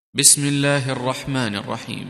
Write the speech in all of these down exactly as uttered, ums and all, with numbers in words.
بسم الله الرحمن الرحيم.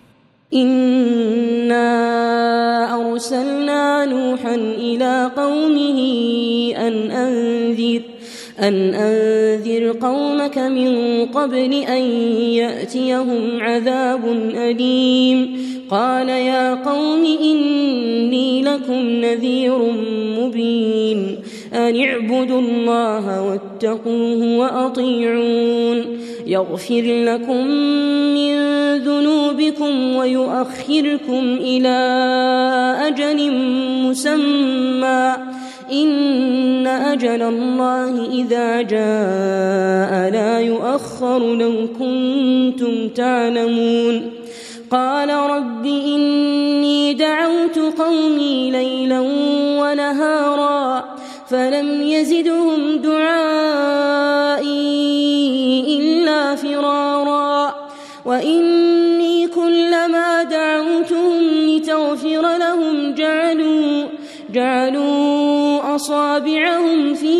إنا أرسلنا نوحا إلى قومه أن أنذر أن أنذر قومك من قبل أن يأتيهم عذاب أليم. قال يا قوم إني لكم نذير مبين أن اعبدوا الله واتقوه وأطيعون يغفر لكم من ذنوبكم ويؤخركم إلى أجل مسمى إن أجل الله إذا جاء لا يؤخر لو كنتم تعلمون. قال رب إني دعوت قومي ليلا ونهارا فلم يزدهم دعائي إلا فرارا وإني كلما دعوتهم لتغفر لهم جعلوا, جعلوا أصابعهم في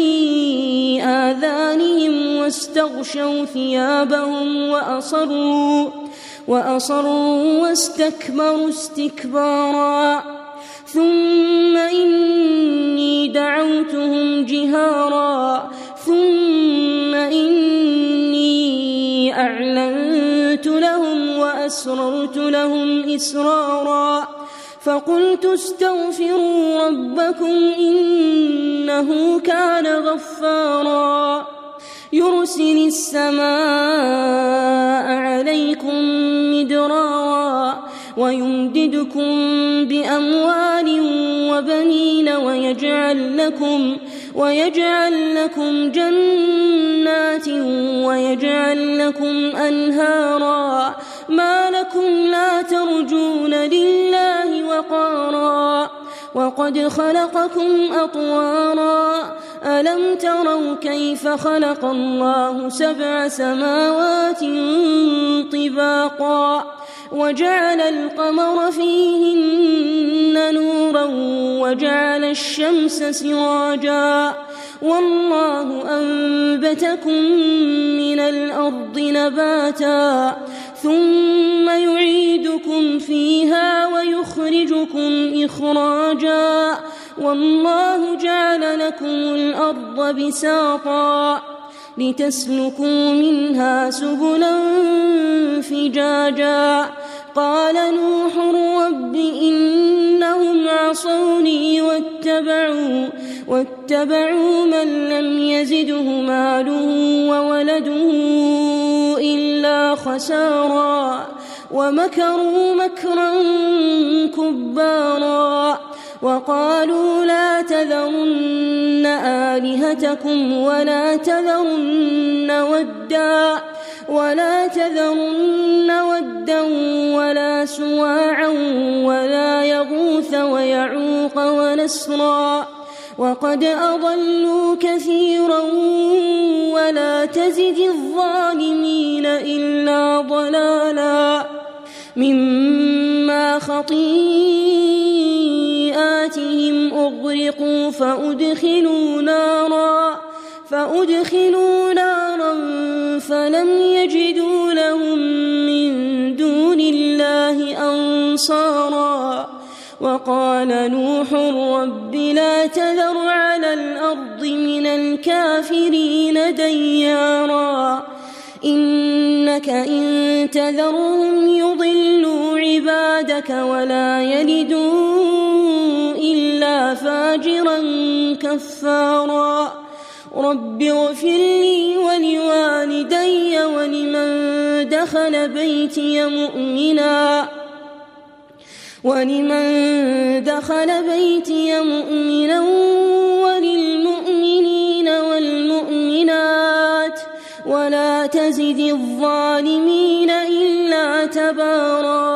آذانهم واستغشوا ثيابهم وأصروا, وأصروا واستكبروا استكبارا ثم إني دعوتهم جهارا ثم إني أعلنت لهم وأسررت لهم إسرارا فقلت استغفروا ربكم إنه كان غفارا يرسل السماء عليكم مدرارا ويمددكم بأموال وبنين ويجعل لكم, ويجعل لكم جنات ويجعل لكم أنهارا ما لكم لا ترجون لله وقارا وقد خلقكم أطوارا ألم تروا كيف خلق الله سبع سماوات طباقا وجعل القمر فيهن نورا وجعل الشمس سراجا والله أنبتكم من الأرض نباتا ثم يعيدكم فيها ويخرجكم إخراجا والله جعل لكم الأرض بساطا لتسلكوا منها سبلا فجاجا. قال نوح رب إنهم عصوني واتبعوا, واتبعوا من لم يزده ماله وولده إلا خسارا ومكروا مكرا كبارا وقالوا لا تذرن آلهتكم ولا تذرن ودا ولا تذرن ودا ولا سواعا ولا يغوث ويعوق ونسرا وقد أضلوا كثيرا ولا تزد الظالمين إلا ضلالا مما خطيئاتهم أغرقوا فأدخلوا نارا, فأدخلوا نارا فلم يجدوا لهم من دون الله أنصارا. وقال نوح رب لا تذر على الأرض من الكافرين ديارا إنك إن تذرهم يضلوا عبادك ولا يلدوا إلا فاجرا كفارا. رب اغفر لي ولوالدي ولمن دخل بيتي مؤمنا ولمن دخل بيتي مؤمنا وللمؤمنين والمؤمنات ولا تزد الظالمين إلا تبارا.